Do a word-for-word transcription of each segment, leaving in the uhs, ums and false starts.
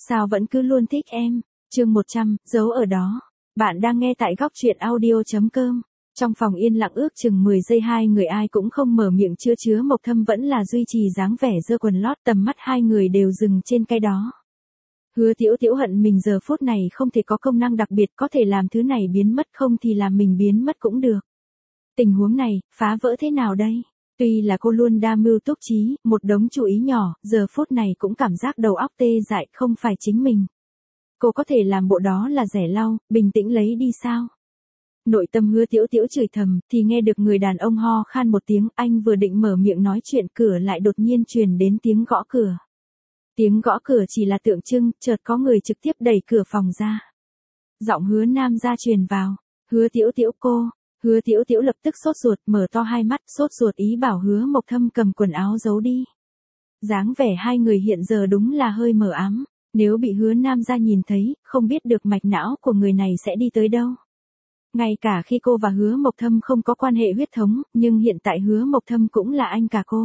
Sao vẫn cứ luôn thích em? Chương một trăm, giấu ở đó. Bạn đang nghe tại góc truyện audio.com. Trong phòng yên lặng ước chừng mười giây hai người ai cũng không mở miệng, chưa chứa Mộc Thâm vẫn là duy trì dáng vẻ giơ quần lót, tầm mắt hai người đều dừng trên cái đó. Hứa Tiểu Tiểu hận mình giờ phút này không thể có công năng đặc biệt có thể làm thứ này biến mất, không thì làm mình biến mất cũng được. Tình huống này, phá vỡ thế nào đây? Tuy là cô luôn đa mưu túc trí, một đống chú ý nhỏ, giờ phút này cũng cảm giác đầu óc tê dại, không phải chính mình. Cô có thể làm bộ đó là rẻ lau, bình tĩnh lấy đi sao? Nội tâm Hứa Tiểu Tiểu chửi thầm, thì nghe được người đàn ông ho khan một tiếng, anh vừa định mở miệng nói chuyện, cửa lại đột nhiên truyền đến tiếng gõ cửa. Tiếng gõ cửa chỉ là tượng trưng, chợt có người trực tiếp đẩy cửa phòng ra. Giọng Hứa Nam gia truyền vào, Hứa Tiểu Tiểu cô. Hứa Tiểu Tiểu lập tức sốt ruột, mở to hai mắt, sốt ruột ý bảo Hứa Mộc Thâm cầm quần áo giấu đi. Dáng vẻ hai người hiện giờ đúng là hơi mờ ám, nếu bị Hứa Nam gia nhìn thấy, không biết được mạch não của người này sẽ đi tới đâu. Ngay cả khi cô và Hứa Mộc Thâm không có quan hệ huyết thống, nhưng hiện tại Hứa Mộc Thâm cũng là anh cả cô.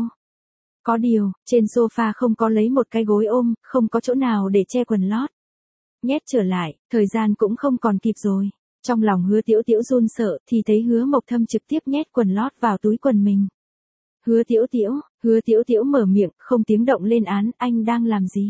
Có điều, trên sofa không có lấy một cái gối ôm, không có chỗ nào để che quần lót. Nhét trở lại, thời gian cũng không còn kịp rồi. Trong lòng Hứa Tiểu Tiểu run sợ, thì thấy Hứa Mộc Thâm trực tiếp nhét quần lót vào túi quần mình. Hứa Tiểu Tiểu, Hứa Tiểu Tiểu mở miệng, không tiếng động lên án, anh đang làm gì?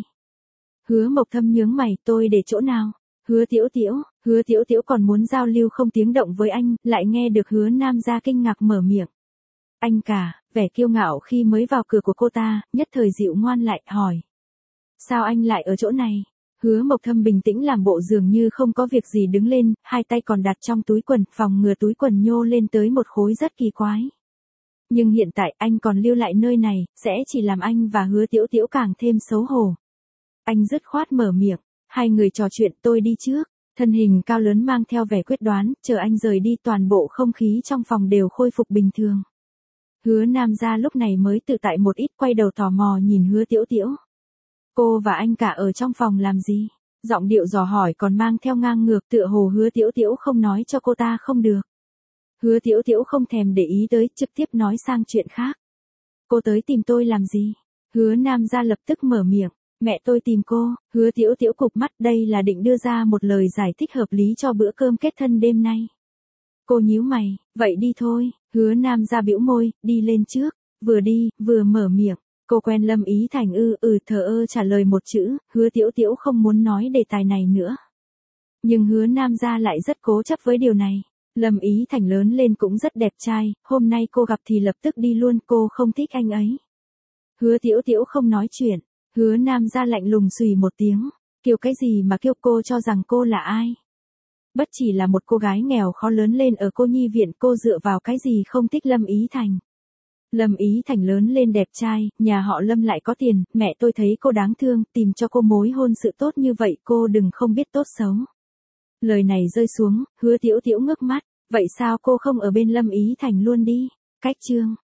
Hứa Mộc Thâm nhướng mày, tôi để chỗ nào? Hứa Tiểu Tiểu, Hứa Tiểu Tiểu còn muốn giao lưu không tiếng động với anh, lại nghe được Hứa Nam gia kinh ngạc mở miệng. Anh cả, vẻ kiêu ngạo khi mới vào cửa của cô ta, nhất thời dịu ngoan lại, hỏi. Sao anh lại ở chỗ này? Hứa Mộc Thâm bình tĩnh làm bộ dường như không có việc gì đứng lên, hai tay còn đặt trong túi quần, phòng ngừa túi quần nhô lên tới một khối rất kỳ quái. Nhưng hiện tại anh còn lưu lại nơi này, sẽ chỉ làm anh và Hứa Tiểu Tiểu càng thêm xấu hổ. Anh dứt khoát mở miệng, hai người trò chuyện, tôi đi trước. Thân hình cao lớn mang theo vẻ quyết đoán, chờ anh rời đi toàn bộ không khí trong phòng đều khôi phục bình thường. Hứa Nam gia lúc này mới tự tại một ít, quay đầu tò mò nhìn Hứa Tiểu Tiểu. Cô và anh cả ở trong phòng làm gì? Giọng điệu dò hỏi còn mang theo ngang ngược, tựa hồ Hứa Tiểu Tiểu không nói cho cô ta không được. Hứa Tiểu Tiểu không thèm để ý tới, trực tiếp nói sang chuyện khác. Cô tới tìm tôi làm gì? Hứa Nam gia lập tức mở miệng. Mẹ tôi tìm cô. Hứa Tiểu Tiểu cụp mắt, đây là định đưa ra một lời giải thích hợp lý cho bữa cơm kết thân đêm nay. Cô nhíu mày, vậy đi thôi. Hứa Nam gia bĩu môi, đi lên trước. Vừa đi, vừa mở miệng. Cô quen Lâm Ý Thành ư? Ừ, thờ ơ trả lời một chữ. Hứa Tiểu Tiểu không muốn nói đề tài này nữa. Nhưng Hứa Nam gia lại rất cố chấp với điều này. Lâm Ý Thành lớn lên cũng rất đẹp trai, hôm nay cô gặp thì lập tức đi luôn, cô không thích anh ấy. Hứa Tiểu Tiểu không nói chuyện. Hứa Nam gia lạnh lùng xùy một tiếng. Kêu cái gì mà kêu, cô cho rằng cô là ai? Bất chỉ là một cô gái nghèo khó lớn lên ở cô nhi viện, cô dựa vào cái gì không thích Lâm Ý Thành? Lâm Ý Thành lớn lên đẹp trai, nhà họ Lâm lại có tiền, mẹ tôi thấy cô đáng thương, tìm cho cô mối hôn sự tốt như vậy, cô đừng không biết tốt xấu. Lời này rơi xuống, Hứa Tiểu Tiểu ngước mắt, vậy sao cô không ở bên Lâm Ý Thành luôn đi? Cách chương.